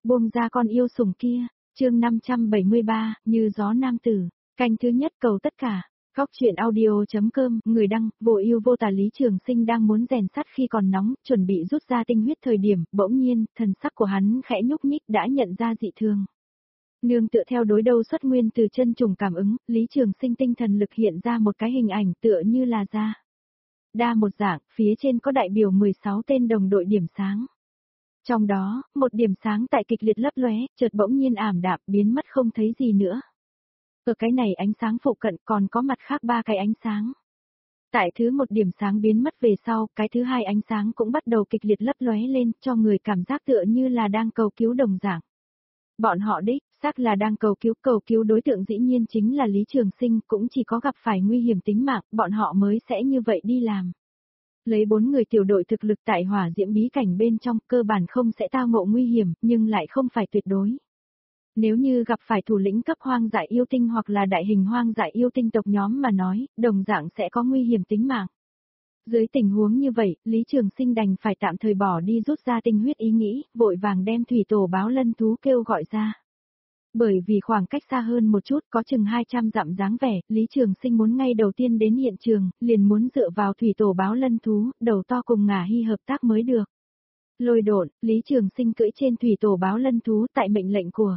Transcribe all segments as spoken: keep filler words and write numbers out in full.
Buông ra con yêu sủng kia, chương năm trăm bảy mươi ba, như gió nam tử, canh thứ nhất cầu tất cả. Góc truyện audio.com, người đăng, vô ưu vô tà Lý Trường Sinh đang muốn rèn sắt khi còn nóng, chuẩn bị rút ra tinh huyết thời điểm, bỗng nhiên, thần sắc của hắn khẽ nhúc nhích đã nhận ra dị thường. Nương tựa theo đối đầu xuất nguyên từ chân trùng cảm ứng, Lý Trường Sinh tinh thần lực hiện ra một cái hình ảnh tựa như là da đa một dạng, phía trên có đại biểu mười sáu tên đồng đội điểm sáng. Trong đó, một điểm sáng tại kịch liệt lấp lóe, chợt bỗng nhiên ảm đạm, biến mất không thấy gì nữa. Ở cái này ánh sáng phụ cận còn có mặt khác ba cái ánh sáng. Tại thứ một điểm sáng biến mất về sau, cái thứ hai ánh sáng cũng bắt đầu kịch liệt lấp lóe lên, cho người cảm giác tựa như là đang cầu cứu đồng dạng. Bọn họ đích, xác là đang cầu cứu, cầu cứu đối tượng dĩ nhiên chính là Lý Trường Sinh, cũng chỉ có gặp phải nguy hiểm tính mạng, bọn họ mới sẽ như vậy đi làm. Lấy bốn người tiểu đội thực lực tại hỏa diễm bí cảnh bên trong, cơ bản không sẽ tao ngộ nguy hiểm, nhưng lại không phải tuyệt đối. Nếu như gặp phải thủ lĩnh cấp hoang dại yêu tinh hoặc là đại hình hoang dại yêu tinh tộc nhóm mà nói, đồng dạng sẽ có nguy hiểm tính mạng. Dưới tình huống như vậy, Lý Trường Sinh đành phải tạm thời bỏ đi rút ra tinh huyết ý nghĩ, vội vàng đem thủy tổ báo lân thú kêu gọi ra. Bởi vì khoảng cách xa hơn một chút, có chừng hai trăm dặm dáng vẻ, Lý Trường Sinh muốn ngay đầu tiên đến hiện trường, liền muốn dựa vào thủy tổ báo lân thú, đầu to cùng Ngả Hy hợp tác mới được. Lôi độn, Lý Trường Sinh cưỡi trên thủy tổ báo lân thú tại mệnh lệnh của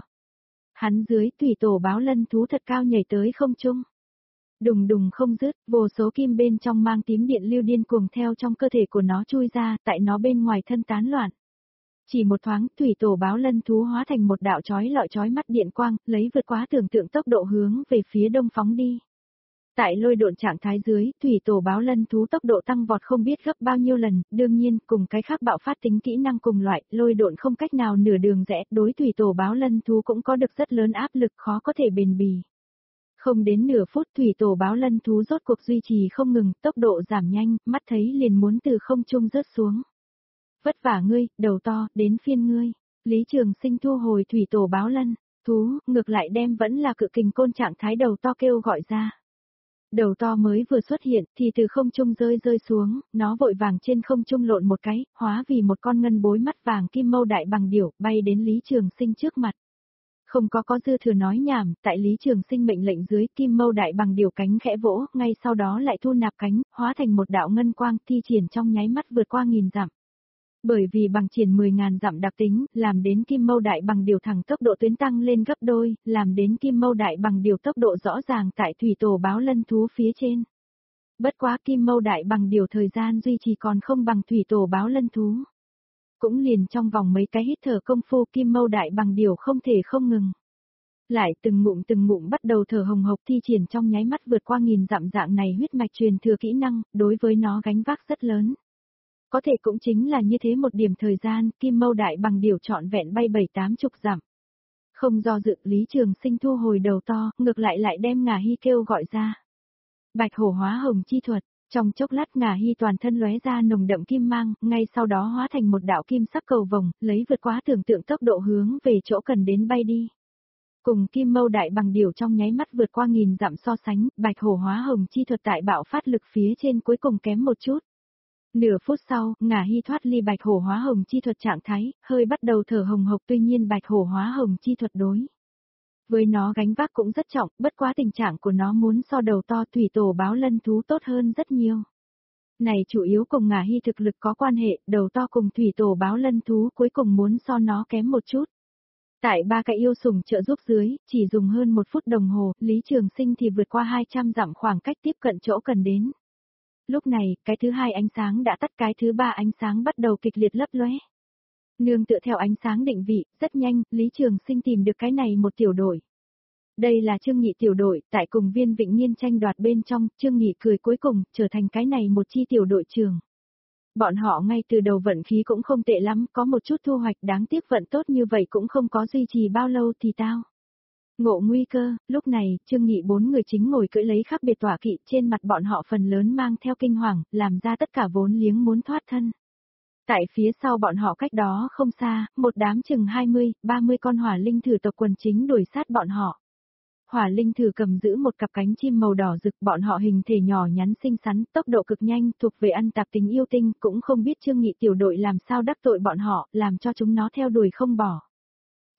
hắn dưới, thủy tổ báo lân thú thật cao nhảy tới không trung. Đùng đùng không dứt, vô số kim bên trong mang tím điện lưu điên cuồng theo trong cơ thể của nó chui ra, tại nó bên ngoài thân tán loạn. Chỉ một thoáng, thủy tổ báo lân thú hóa thành một đạo chói lọi chói mắt điện quang, lấy vượt quá tưởng tượng tốc độ hướng về phía đông phóng đi. Tại lôi độn trạng thái dưới, thủy tổ báo lân thú tốc độ tăng vọt không biết gấp bao nhiêu lần, đương nhiên, cùng cái khác bạo phát tính kỹ năng cùng loại, lôi độn không cách nào nửa đường rẽ, đối thủy tổ báo lân thú cũng có được rất lớn áp lực khó có thể bền bỉ. Không đến nửa phút thủy tổ báo lân thú rốt cuộc duy trì không ngừng, tốc độ giảm nhanh, mắt thấy liền muốn từ không trung rớt xuống. Vất vả ngươi, đầu to, đến phiên ngươi. Lý Trường Sinh thu hồi thủy tổ báo lân thú, ngược lại đem vẫn là cự kình côn trạng thái đầu to kêu gọi ra. Đầu to mới vừa xuất hiện thì từ không trung rơi rơi xuống, nó vội vàng trên không trung lộn một cái, hóa vì một con ngân bối mắt vàng kim mâu đại bằng điểu, bay đến Lý Trường Sinh trước mặt. Không có có dư thừa nói nhảm, tại Lý Trường Sinh mệnh lệnh dưới, kim mâu đại bằng điểu cánh khẽ vỗ, ngay sau đó lại thu nạp cánh, hóa thành một đạo ngân quang, thi triển trong nháy mắt vượt qua nghìn dặm. Bởi vì bằng triển mười ngàn dặm đặc tính, làm đến kim mâu đại bằng điều thẳng tốc độ tuyến tăng lên gấp đôi, làm đến kim mâu đại bằng điều tốc độ rõ ràng tại thủy tổ báo lân thú phía trên. Bất quá kim mâu đại bằng điều thời gian duy trì còn không bằng thủy tổ báo lân thú. Cũng liền trong vòng mấy cái hít thở công phu kim mâu đại bằng điều không thể không ngừng. Lại từng ngụm từng ngụm bắt đầu thở hồng hộc thi triển trong nháy mắt vượt qua nghìn dặm dạng này huyết mạch truyền thừa kỹ năng, đối với nó gánh vác rất lớn. Có thể cũng chính là như thế một điểm thời gian, kim mâu đại bằng điều trọn vẹn bay bảy tám chục dặm. Không do dự, Lý Trường Sinh thu hồi đầu to, ngược lại lại đem Ngả Hy kêu gọi ra. Bạch hổ hóa hồng chi thuật, trong chốc lát Ngả Hy toàn thân lóe ra nồng đậm kim mang, ngay sau đó hóa thành một đạo kim sắc cầu vồng, lấy vượt quá tưởng tượng tốc độ hướng về chỗ cần đến bay đi. Cùng kim mâu đại bằng điều trong nháy mắt vượt qua nghìn dặm so sánh, bạch hổ hóa hồng chi thuật tại bạo phát lực phía trên cuối cùng kém một chút. Nửa phút sau, Ngả Hy thoát ly bạch hổ hóa hồng chi thuật trạng thái, hơi bắt đầu thở hồng hộc, tuy nhiên bạch hổ hóa hồng chi thuật đối với nó gánh vác cũng rất trọng, bất quá tình trạng của nó muốn so đầu to thủy tổ báo lân thú tốt hơn rất nhiều. Này chủ yếu cùng Ngả Hy thực lực có quan hệ, đầu to cùng thủy tổ báo lân thú cuối cùng muốn so nó kém một chút. Tại ba cái yêu sủng trợ giúp dưới, chỉ dùng hơn một phút đồng hồ, Lý Trường Sinh thì vượt qua hai trăm dặm khoảng cách tiếp cận chỗ cần đến. Lúc này, cái thứ hai ánh sáng đã tắt, cái thứ ba ánh sáng bắt đầu kịch liệt lấp lóe. Nương tựa theo ánh sáng định vị, rất nhanh, Lý Trường Sinh tìm được cái này một tiểu đội. Đây là Trương Nghị tiểu đội, tại cùng Viên Vịnh Nhiên tranh đoạt bên trong, Trương Nghị cười cuối cùng, trở thành cái này một chi tiểu đội trưởng. Bọn họ ngay từ đầu vận khí cũng không tệ lắm, có một chút thu hoạch, đáng tiếc vận tốt như vậy cũng không có duy trì bao lâu thì tao. Ngộ nguy cơ, lúc này, Trương Nghị bốn người chính ngồi cưỡi lấy khác biệt tọa kỵ, trên mặt bọn họ phần lớn mang theo kinh hoàng, làm ra tất cả vốn liếng muốn thoát thân. Tại phía sau bọn họ cách đó không xa, một đám chừng hai mươi, ba mươi con hỏa linh thử tộc quần chính đuổi sát bọn họ. Hỏa linh thử cầm giữ một cặp cánh chim màu đỏ rực, bọn họ hình thể nhỏ nhắn xinh xắn, tốc độ cực nhanh, thuộc về ăn tạp tính yêu tinh, cũng không biết Trương Nghị tiểu đội làm sao đắc tội bọn họ, làm cho chúng nó theo đuổi không bỏ.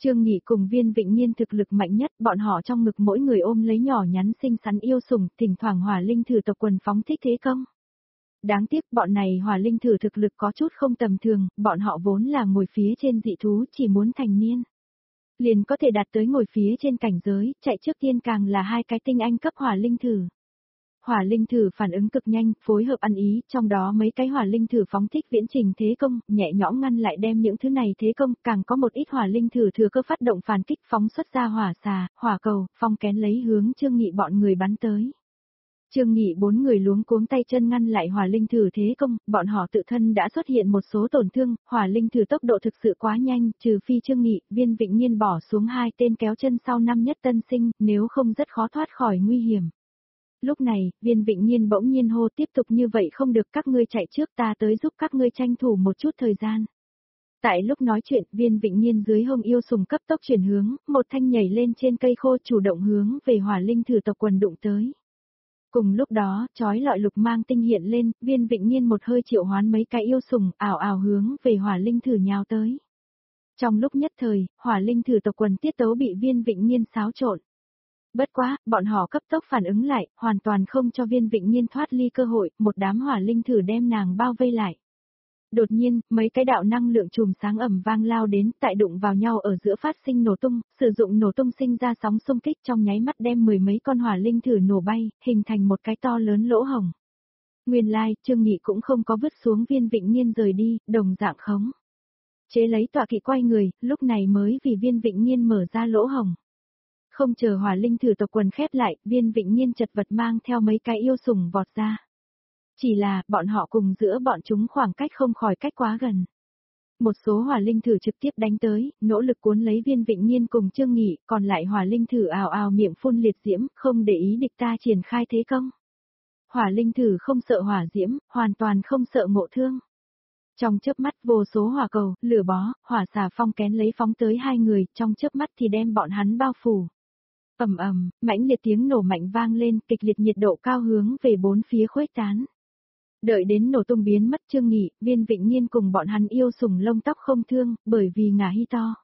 Trương Nghị cùng Viên Vịnh Nhiên thực lực mạnh nhất, bọn họ trong ngực mỗi người ôm lấy nhỏ nhắn xinh xắn yêu sủng, thỉnh thoảng hỏa linh thử tộc quần phóng thích thế công. Đáng tiếc bọn này hỏa linh thử thực lực có chút không tầm thường, bọn họ vốn là ngồi phía trên dị thú chỉ muốn thành niên. Liền có thể đạt tới ngồi phía trên cảnh giới, chạy trước tiên càng là hai cái tinh anh cấp hỏa linh thử. Hỏa linh thử phản ứng cực nhanh, phối hợp ăn ý, trong đó mấy cái hỏa linh thử phóng thích viễn trình thế công, nhẹ nhõm ngăn lại đem những thứ này thế công, càng có một ít hỏa linh thử thừa cơ phát động phản kích phóng xuất ra hỏa xà, hỏa cầu, phong kén lấy hướng Trương Nghị bọn người bắn tới. Trương Nghị bốn người luống cuống tay chân ngăn lại hỏa linh thử thế công, bọn họ tự thân đã xuất hiện một số tổn thương, hỏa linh thử tốc độ thực sự quá nhanh, trừ phi Trương Nghị, Viên Vịnh Nhiên bỏ xuống hai tên kéo chân sau năm nhất tân sinh, nếu không rất khó thoát khỏi nguy hiểm. Lúc này, Viên Vịnh Nhiên bỗng nhiên hô tiếp tục như vậy không được, các ngươi chạy trước, ta tới giúp các ngươi tranh thủ một chút thời gian. Tại lúc nói chuyện, Viên Vịnh Nhiên dưới hông yêu sùng cấp tốc chuyển hướng, một thanh nhảy lên trên cây khô chủ động hướng về hỏa linh thử tộc quần đụng tới. Cùng lúc đó, chói lọi lục mang tinh hiện lên, Viên Vịnh Nhiên một hơi triệu hoán mấy cái yêu sùng, ảo ảo hướng về hỏa linh thử nhào tới. Trong lúc nhất thời, hỏa linh thử tộc quần tiết tấu bị Viên Vịnh Nhiên xáo trộn. Bất quá, bọn họ cấp tốc phản ứng lại, hoàn toàn không cho Viên Vịnh Nhiên thoát ly cơ hội, một đám hỏa linh thử đem nàng bao vây lại. Đột nhiên, mấy cái đạo năng lượng chùm sáng ầm vang lao đến, tại đụng vào nhau ở giữa phát sinh nổ tung, sử dụng nổ tung sinh ra sóng xung kích trong nháy mắt đem mười mấy con hỏa linh thử nổ bay, hình thành một cái to lớn lỗ hổng. Nguyên lai, Trương Nghị cũng không có vứt xuống Viên Vịnh Nhiên rời đi, đồng dạng khống. Chế lấy tọa kỵ quay người, lúc này mới vì Viên Vịnh Nhiên mở ra lỗ hổng. Không chờ hỏa linh thử tộc quần khép lại, Viên Vịnh Nhiên chật vật mang theo mấy cái yêu sủng vọt ra. Chỉ là, bọn họ cùng giữa bọn chúng khoảng cách không khỏi cách quá gần. Một số hỏa linh thử trực tiếp đánh tới, nỗ lực cuốn lấy Viên Vịnh Nhiên cùng Trương Nghị, còn lại hỏa linh thử ào ào miệng phun liệt diễm, không để ý địch ta triển khai thế công. Hỏa linh thử không sợ hỏa diễm, hoàn toàn không sợ ngộ thương. Trong chớp mắt vô số hỏa cầu, lửa bó, hỏa xà phong kén lấy phóng tới hai người, trong chớp mắt thì đem bọn hắn bao phủ. Ầm ầm, mãnh liệt tiếng nổ mạnh vang lên, kịch liệt nhiệt độ cao hướng về bốn phía khuếch tán. Đợi đến nổ tung biến mất Trương Nghị, Viên Vịnh Nhiên cùng bọn hắn yêu sủng lông tóc không thương, bởi vì ngà hi to.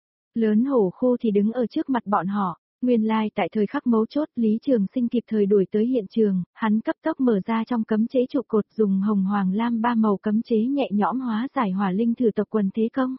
Lớn hổ khô thì đứng ở trước mặt bọn họ, nguyên lai tại thời khắc mấu chốt Lý Trường Sinh kịp thời đuổi tới hiện trường, hắn cấp tốc mở ra trong cấm chế trụ cột dùng hồng hoàng lam ba màu cấm chế nhẹ nhõm hóa giải hỏa linh thử tộc quần thế công.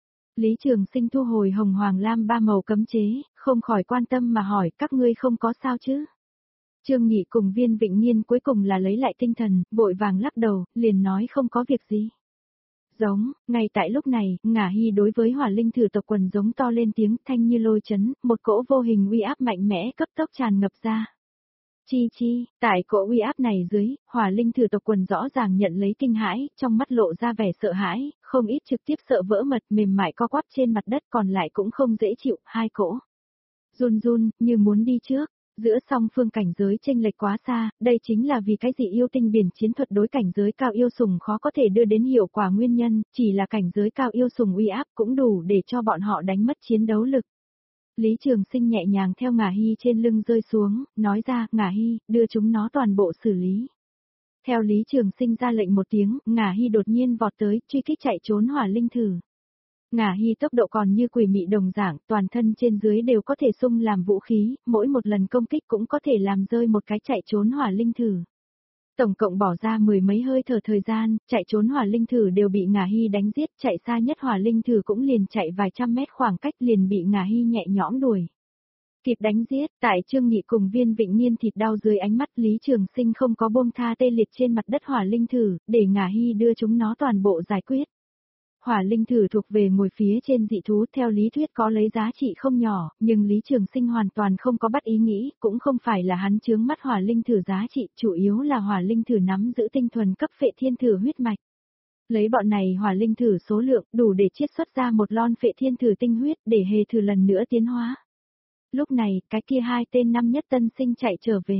Lý Trường Sinh thu hồi hồng hoàng lam ba màu cấm chế, không khỏi quan tâm mà hỏi các ngươi không có sao chứ? Trương Nghị cùng Viên Vịnh Nhiên cuối cùng là lấy lại tinh thần, vội vàng lắc đầu, liền nói không có việc gì. Giống, ngay tại lúc này, ngả hy đối với hỏa linh thử tộc quần giống to lên tiếng thanh như lôi chấn, một cỗ vô hình uy áp mạnh mẽ cấp tốc tràn ngập ra. Chi chi, tại cỗ uy áp này dưới, hỏa linh thử tộc quần rõ ràng nhận lấy kinh hãi, trong mắt lộ ra vẻ sợ hãi, không ít trực tiếp sợ vỡ mật mềm mại co quắp trên mặt đất còn lại cũng không dễ chịu, hai cỗ. Run run, như muốn đi trước. Giữa song phương cảnh giới chênh lệch quá xa, đây chính là vì cái gì yêu tinh biển chiến thuật đối cảnh giới cao yêu sùng khó có thể đưa đến hiệu quả nguyên nhân, chỉ là cảnh giới cao yêu sùng uy áp cũng đủ để cho bọn họ đánh mất chiến đấu lực. Lý Trường Sinh nhẹ nhàng theo ngả hy trên lưng rơi xuống, nói ra, ngả hy, đưa chúng nó toàn bộ xử lý. Theo Lý Trường Sinh ra lệnh một tiếng, ngả hy đột nhiên vọt tới, truy kích chạy trốn hỏa linh thử. Ngả hy tốc độ còn như quỷ mị đồng dạng, toàn thân trên dưới đều có thể xung làm vũ khí, mỗi một lần công kích cũng có thể làm rơi một cái chạy trốn hỏa linh thử. Tổng cộng bỏ ra mười mấy hơi thở thời gian, chạy trốn hỏa linh thử đều bị ngả hy đánh giết, chạy xa nhất hỏa linh thử cũng liền chạy vài trăm mét khoảng cách liền bị ngả hy nhẹ nhõm đuổi. Kịp đánh giết, tại Trương Nghị cùng Viên Vịnh Nhiên thịt đau dưới ánh mắt Lý Trường Sinh không có buông tha tê liệt trên mặt đất hỏa linh thử, để ngả hy đưa chúng nó toàn bộ giải quyết. Hỏa linh thử thuộc về ngồi phía trên dị thú theo lý thuyết có lấy giá trị không nhỏ, nhưng Lý Trường Sinh hoàn toàn không có bắt ý nghĩ, cũng không phải là hắn chướng mắt hỏa linh thử giá trị, chủ yếu là hỏa linh thử nắm giữ tinh thuần cấp phệ thiên thử huyết mạch. Lấy bọn này hỏa linh thử số lượng đủ để chiết xuất ra một lon phệ thiên thử tinh huyết để hề thử lần nữa tiến hóa. Lúc này, cái kia hai tên năm nhất tân sinh chạy trở về.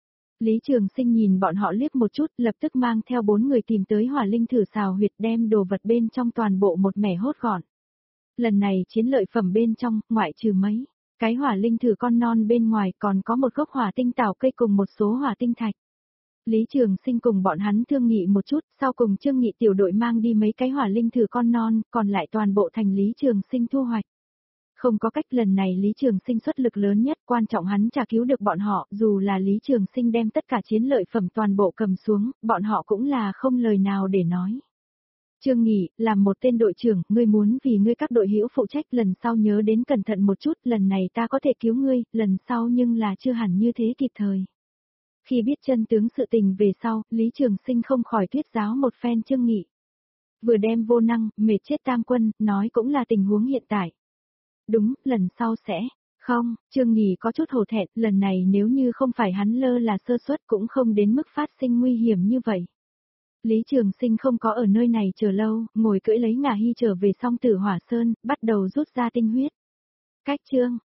Lý Trường Sinh nhìn bọn họ liếc một chút, lập tức mang theo bốn người tìm tới hỏa linh thử xào huyệt đem đồ vật bên trong toàn bộ một mẻ hốt gọn. Lần này chiến lợi phẩm bên trong, ngoại trừ mấy, cái hỏa linh thử con non bên ngoài còn có một gốc hỏa tinh tảo cây cùng một số hỏa tinh thạch. Lý Trường Sinh cùng bọn hắn thương nghị một chút, sau cùng Trương Nghị tiểu đội mang đi mấy cái hỏa linh thử con non, còn lại toàn bộ thành Lý Trường Sinh thu hoạch. Không có cách, lần này Lý Trường Sinh xuất lực lớn nhất, quan trọng hắn chả cứu được bọn họ, dù là Lý Trường Sinh đem tất cả chiến lợi phẩm toàn bộ cầm xuống, bọn họ cũng là không lời nào để nói. Trương Nghị, làm một tên đội trưởng, ngươi muốn vì ngươi các đội hữu phụ trách, lần sau nhớ đến cẩn thận một chút, lần này ta có thể cứu ngươi, lần sau nhưng là chưa hẳn như thế kịp thời. Khi biết chân tướng sự tình về sau, Lý Trường Sinh không khỏi thuyết giáo một phen Trương Nghị. Vừa đem vô năng, mệt chết tam quân, nói cũng là tình huống hiện tại. Đúng, lần sau sẽ, không, Trương Nghị có chút hổ thẹn, lần này nếu như không phải hắn lơ là sơ suất cũng không đến mức phát sinh nguy hiểm như vậy. Lý Trường Sinh không có ở nơi này chờ lâu, ngồi cưỡi lấy ngà hy trở về song Tử Hỏa Sơn, bắt đầu rút ra tinh huyết. Cách chương